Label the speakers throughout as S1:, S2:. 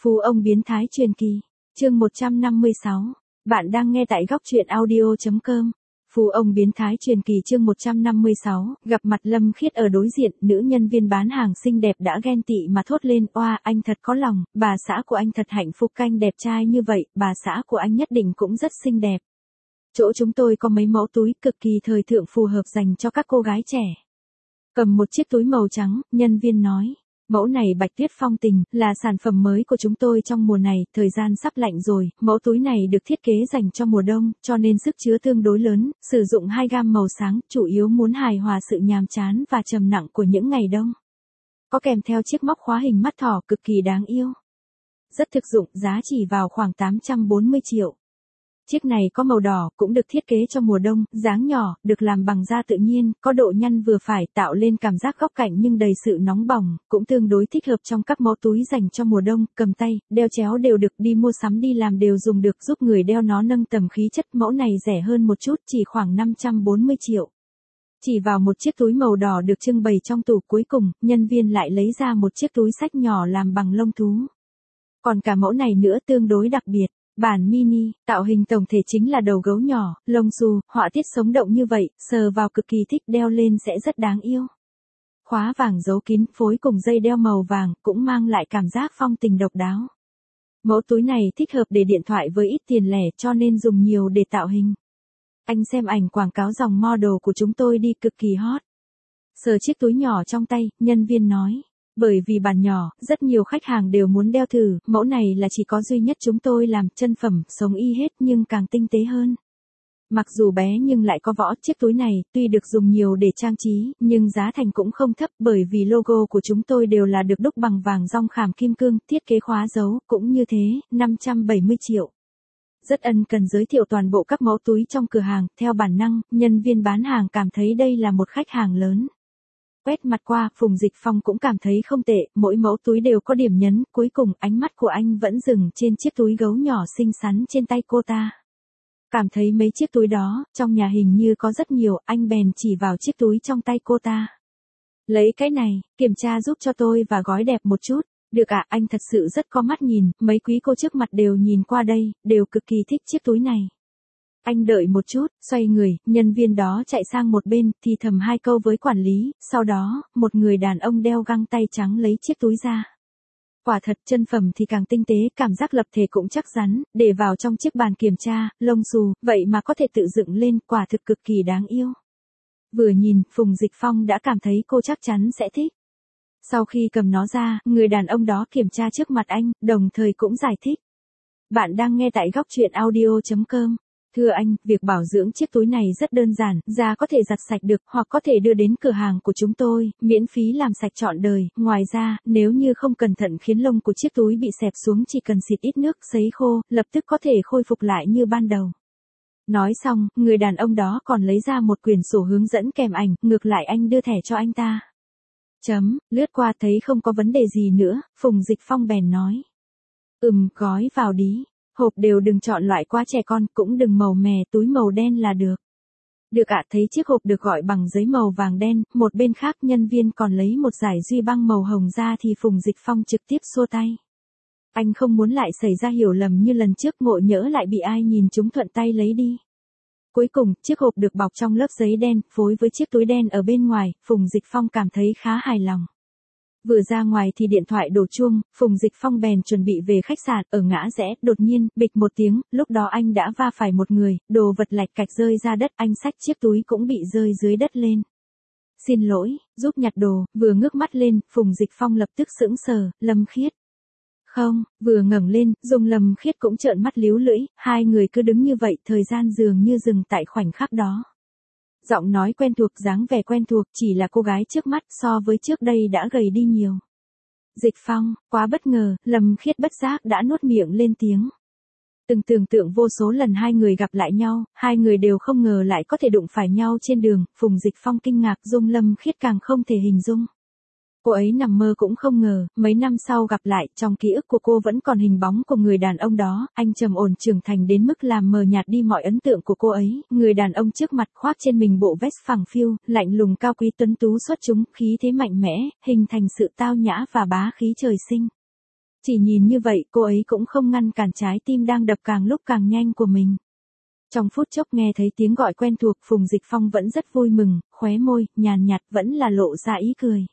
S1: Phú ông biến thái truyền kỳ, chương 156. Bạn đang nghe tại góc truyện audio.com. Phú ông biến thái truyền kỳ chương 156, gặp mặt Lâm Khiết ở đối diện, nữ nhân viên bán hàng xinh đẹp đã ghen tị mà thốt lên, oa, anh thật có lòng, bà xã của anh thật hạnh phúc, canh đẹp trai như vậy, bà xã của anh nhất định cũng rất xinh đẹp. Chỗ chúng tôi có mấy mẫu túi cực kỳ thời thượng phù hợp dành cho các cô gái trẻ. Cầm một chiếc túi màu trắng, nhân viên nói. Mẫu này Bạch Tuyết Phong Tình, là sản phẩm mới của chúng tôi trong mùa này, thời gian sắp lạnh rồi, mẫu túi này được thiết kế dành cho mùa đông, cho nên sức chứa tương đối lớn, sử dụng 2 gam màu sáng, chủ yếu muốn hài hòa sự nhàm chán và trầm nặng của những ngày đông. Có kèm theo chiếc móc khóa hình mắt thỏ cực kỳ đáng yêu. Rất thực dụng, giá chỉ vào khoảng 840 triệu. Chiếc này có màu đỏ, cũng được thiết kế cho mùa đông, dáng nhỏ, được làm bằng da tự nhiên, có độ nhăn vừa phải, tạo lên cảm giác góc cạnh nhưng đầy sự nóng bỏng, cũng tương đối thích hợp trong các mẫu túi dành cho mùa đông, cầm tay, đeo chéo đều được, đi mua sắm đi làm đều dùng được, giúp người đeo nó nâng tầm khí chất. Mẫu này rẻ hơn một chút, chỉ khoảng 540 triệu. Chỉ vào một chiếc túi màu đỏ được trưng bày trong tủ, cuối cùng, nhân viên lại lấy ra một chiếc túi xách nhỏ làm bằng lông thú. Còn cả mẫu này nữa tương đối đặc biệt. Bản mini, tạo hình tổng thể chính là đầu gấu nhỏ, lông xù, họa tiết sống động như vậy, sờ vào cực kỳ thích, đeo lên sẽ rất đáng yêu. Khóa vàng giấu kín, phối cùng dây đeo màu vàng, cũng mang lại cảm giác phong tình độc đáo. Mẫu túi này thích hợp để điện thoại với ít tiền lẻ, cho nên dùng nhiều để tạo hình. Anh xem ảnh quảng cáo dòng model của chúng tôi đi, cực kỳ hot. Sờ chiếc túi nhỏ trong tay, nhân viên nói. Bởi vì bản nhỏ, rất nhiều khách hàng đều muốn đeo thử, mẫu này là chỉ có duy nhất chúng tôi làm, chân phẩm, sống y hết nhưng càng tinh tế hơn. Mặc dù bé nhưng lại có võ, chiếc túi này, tuy được dùng nhiều để trang trí, nhưng giá thành cũng không thấp bởi vì logo của chúng tôi đều là được đúc bằng vàng rong khảm kim cương, thiết kế khóa dấu, cũng như thế, 570 triệu. Rất ân cần giới thiệu toàn bộ các mẫu túi trong cửa hàng, theo bản năng, nhân viên bán hàng cảm thấy đây là một khách hàng lớn. Quét mặt qua, Phùng Dịch Phong cũng cảm thấy không tệ, mỗi mẫu túi đều có điểm nhấn, cuối cùng ánh mắt của anh vẫn dừng trên chiếc túi gấu nhỏ xinh xắn trên tay cô ta. Cảm thấy mấy chiếc túi đó, trong nhà hình như có rất nhiều, anh bèn chỉ vào chiếc túi trong tay cô ta. Lấy cái này, kiểm tra giúp cho tôi và gói đẹp một chút. Được ạ, anh thật sự rất có mắt nhìn, mấy quý cô trước mặt đều nhìn qua đây, đều cực kỳ thích chiếc túi này. Anh đợi một chút, xoay người, nhân viên đó chạy sang một bên, thì thầm 2 câu với quản lý, sau đó, một người đàn ông đeo găng tay trắng lấy chiếc túi ra. Quả thật, chân phẩm thì càng tinh tế, cảm giác lập thể cũng chắc chắn, để vào trong chiếc bàn kiểm tra, lông xù, vậy mà có thể tự dựng lên, quả thực cực kỳ đáng yêu. Vừa nhìn, Phùng Dịch Phong đã cảm thấy cô chắc chắn sẽ thích. Sau khi cầm nó ra, người đàn ông đó kiểm tra trước mặt anh, đồng thời cũng giải thích. Bạn đang nghe tại góc truyện audio.com. Thưa anh, việc bảo dưỡng chiếc túi này rất đơn giản, da có thể giặt sạch được, hoặc có thể đưa đến cửa hàng của chúng tôi, miễn phí làm sạch trọn đời. Ngoài ra, nếu như không cẩn thận khiến lông của chiếc túi bị xẹp xuống, chỉ cần xịt ít nước, sấy khô, lập tức có thể khôi phục lại như ban đầu. Nói xong, người đàn ông đó còn lấy ra một quyển sổ hướng dẫn kèm ảnh, ngược lại anh đưa thẻ cho anh ta. Lướt qua thấy không có vấn đề gì nữa, Phùng Dịch Phong bèn nói. Gói vào đi. Hộp đều đừng chọn loại quá trẻ con, cũng đừng màu mè, túi màu đen là được. Được ạ, thấy chiếc hộp được gọi bằng giấy màu vàng đen, một bên khác nhân viên còn lấy một dải duy băng màu hồng ra thì Phùng Dịch Phong trực tiếp xua tay. Anh không muốn lại xảy ra hiểu lầm như lần trước, ngộ nhỡ lại bị ai nhìn chúng thuận tay lấy đi. Cuối cùng, chiếc hộp được bọc trong lớp giấy đen, phối với chiếc túi đen ở bên ngoài, Phùng Dịch Phong cảm thấy khá hài lòng. Vừa ra ngoài thì điện thoại đổ chuông, Phùng Dịch Phong bèn chuẩn bị về khách sạn, ở ngã rẽ, đột nhiên, bịch một tiếng, lúc đó anh đã va phải một người, đồ vật lạch cạch rơi ra đất, anh xách chiếc túi cũng bị rơi dưới đất lên. Xin lỗi, giúp nhặt đồ, vừa ngước mắt lên, Phùng Dịch Phong lập tức sững sờ, Lâm Khiết. Không, vừa ngẩng lên, Dung Lâm Khiết cũng trợn mắt líu lưỡi, hai người cứ đứng như vậy, thời gian dường như dừng tại khoảnh khắc đó. Giọng nói quen thuộc, dáng vẻ quen thuộc, chỉ là cô gái trước mắt so với trước đây đã gầy đi nhiều. Dịch Phong, quá bất ngờ, Lâm Khiết bất giác đã nuốt miệng lên tiếng. Từng tưởng tượng vô số lần hai người gặp lại nhau, hai người đều không ngờ lại có thể đụng phải nhau trên đường, Phùng Dịch Phong kinh ngạc, Dung Lâm Khiết càng không thể hình dung. Cô ấy nằm mơ cũng không ngờ, mấy năm sau gặp lại, trong ký ức của cô vẫn còn hình bóng của người đàn ông đó, anh trầm ổn trưởng thành đến mức làm mờ nhạt đi mọi ấn tượng của cô ấy, người đàn ông trước mặt khoác trên mình bộ vest phẳng phiu, lạnh lùng cao quý tuấn tú xuất chúng, khí thế mạnh mẽ, hình thành sự tao nhã và bá khí trời sinh. Chỉ nhìn như vậy cô ấy cũng không ngăn cản trái tim đang đập càng lúc càng nhanh của mình. Trong phút chốc nghe thấy tiếng gọi quen thuộc, Phùng Dịch Phong vẫn rất vui mừng, khóe môi, nhàn nhạt vẫn là lộ ra ý cười.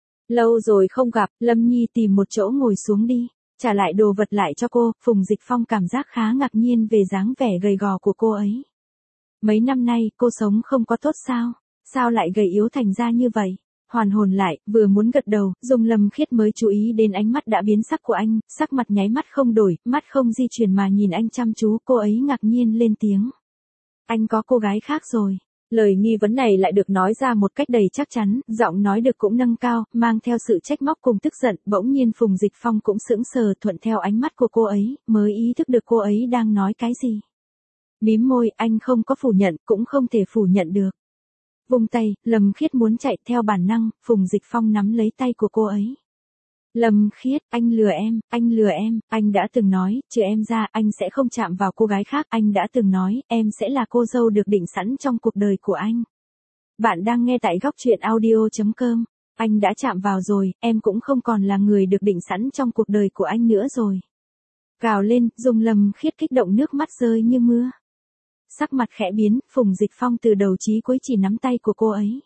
S1: Lâu rồi không gặp, Lâm Nhi tìm một chỗ ngồi xuống đi. Trả lại đồ vật lại cho cô, Phùng Dịch Phong cảm giác khá ngạc nhiên về dáng vẻ gầy gò của cô ấy. Mấy năm nay cô sống không có tốt sao? Sao lại gầy yếu thành ra như vậy? Hoàn hồn lại, vừa muốn gật đầu, Dung Lâm Khiết mới chú ý đến ánh mắt đã biến sắc của anh, sắc mặt nháy mắt không đổi, mắt không di chuyển mà nhìn anh chăm chú, cô ấy ngạc nhiên lên tiếng. Anh có cô gái khác rồi. Lời nghi vấn này lại được nói ra một cách đầy chắc chắn, giọng nói được cũng nâng cao, mang theo sự trách móc cùng tức giận, bỗng nhiên Phùng Dịch Phong cũng sững sờ thuận theo ánh mắt của cô ấy, mới ý thức được cô ấy đang nói cái gì. Mím môi, anh không có phủ nhận, cũng không thể phủ nhận được. Vung tay, Lâm Khiết muốn chạy theo bản năng, Phùng Dịch Phong nắm lấy tay của cô ấy. Lâm Khiết, anh lừa em, anh đã từng nói, trừ em ra, anh sẽ không chạm vào cô gái khác, anh đã từng nói, em sẽ là cô dâu được định sẵn trong cuộc đời của anh. Bạn đang nghe tại góc truyện audio.com, anh đã chạm vào rồi, em cũng không còn là người được định sẵn trong cuộc đời của anh nữa rồi. Gào lên, Dung Lâm Khiết kích động nước mắt rơi như mưa. Sắc mặt khẽ biến, Phùng Dịch Phong từ đầu chí cuối chỉ nắm tay của cô ấy.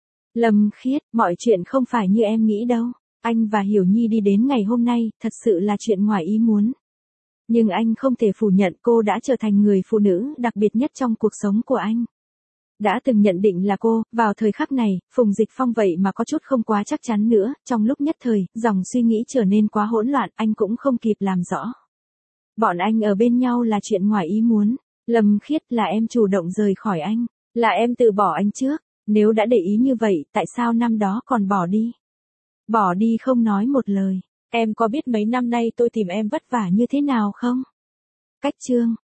S1: Lâm Khiết, mọi chuyện không phải như em nghĩ đâu. Anh và Hiểu Nhi đi đến ngày hôm nay, thật sự là chuyện ngoài ý muốn. Nhưng anh không thể phủ nhận cô đã trở thành người phụ nữ đặc biệt nhất trong cuộc sống của anh. Đã từng nhận định là cô, vào thời khắc này, Phùng Dịch Phong vậy mà có chút không quá chắc chắn nữa, trong lúc nhất thời, dòng suy nghĩ trở nên quá hỗn loạn, anh cũng không kịp làm rõ. Bọn anh ở bên nhau là chuyện ngoài ý muốn. Lâm Khiết, là em chủ động rời khỏi anh, là em từ bỏ anh trước, nếu đã để ý như vậy, tại sao năm đó còn bỏ đi? Bỏ đi không nói một lời, em có biết mấy năm nay tôi tìm em vất vả như thế nào không? Cách chương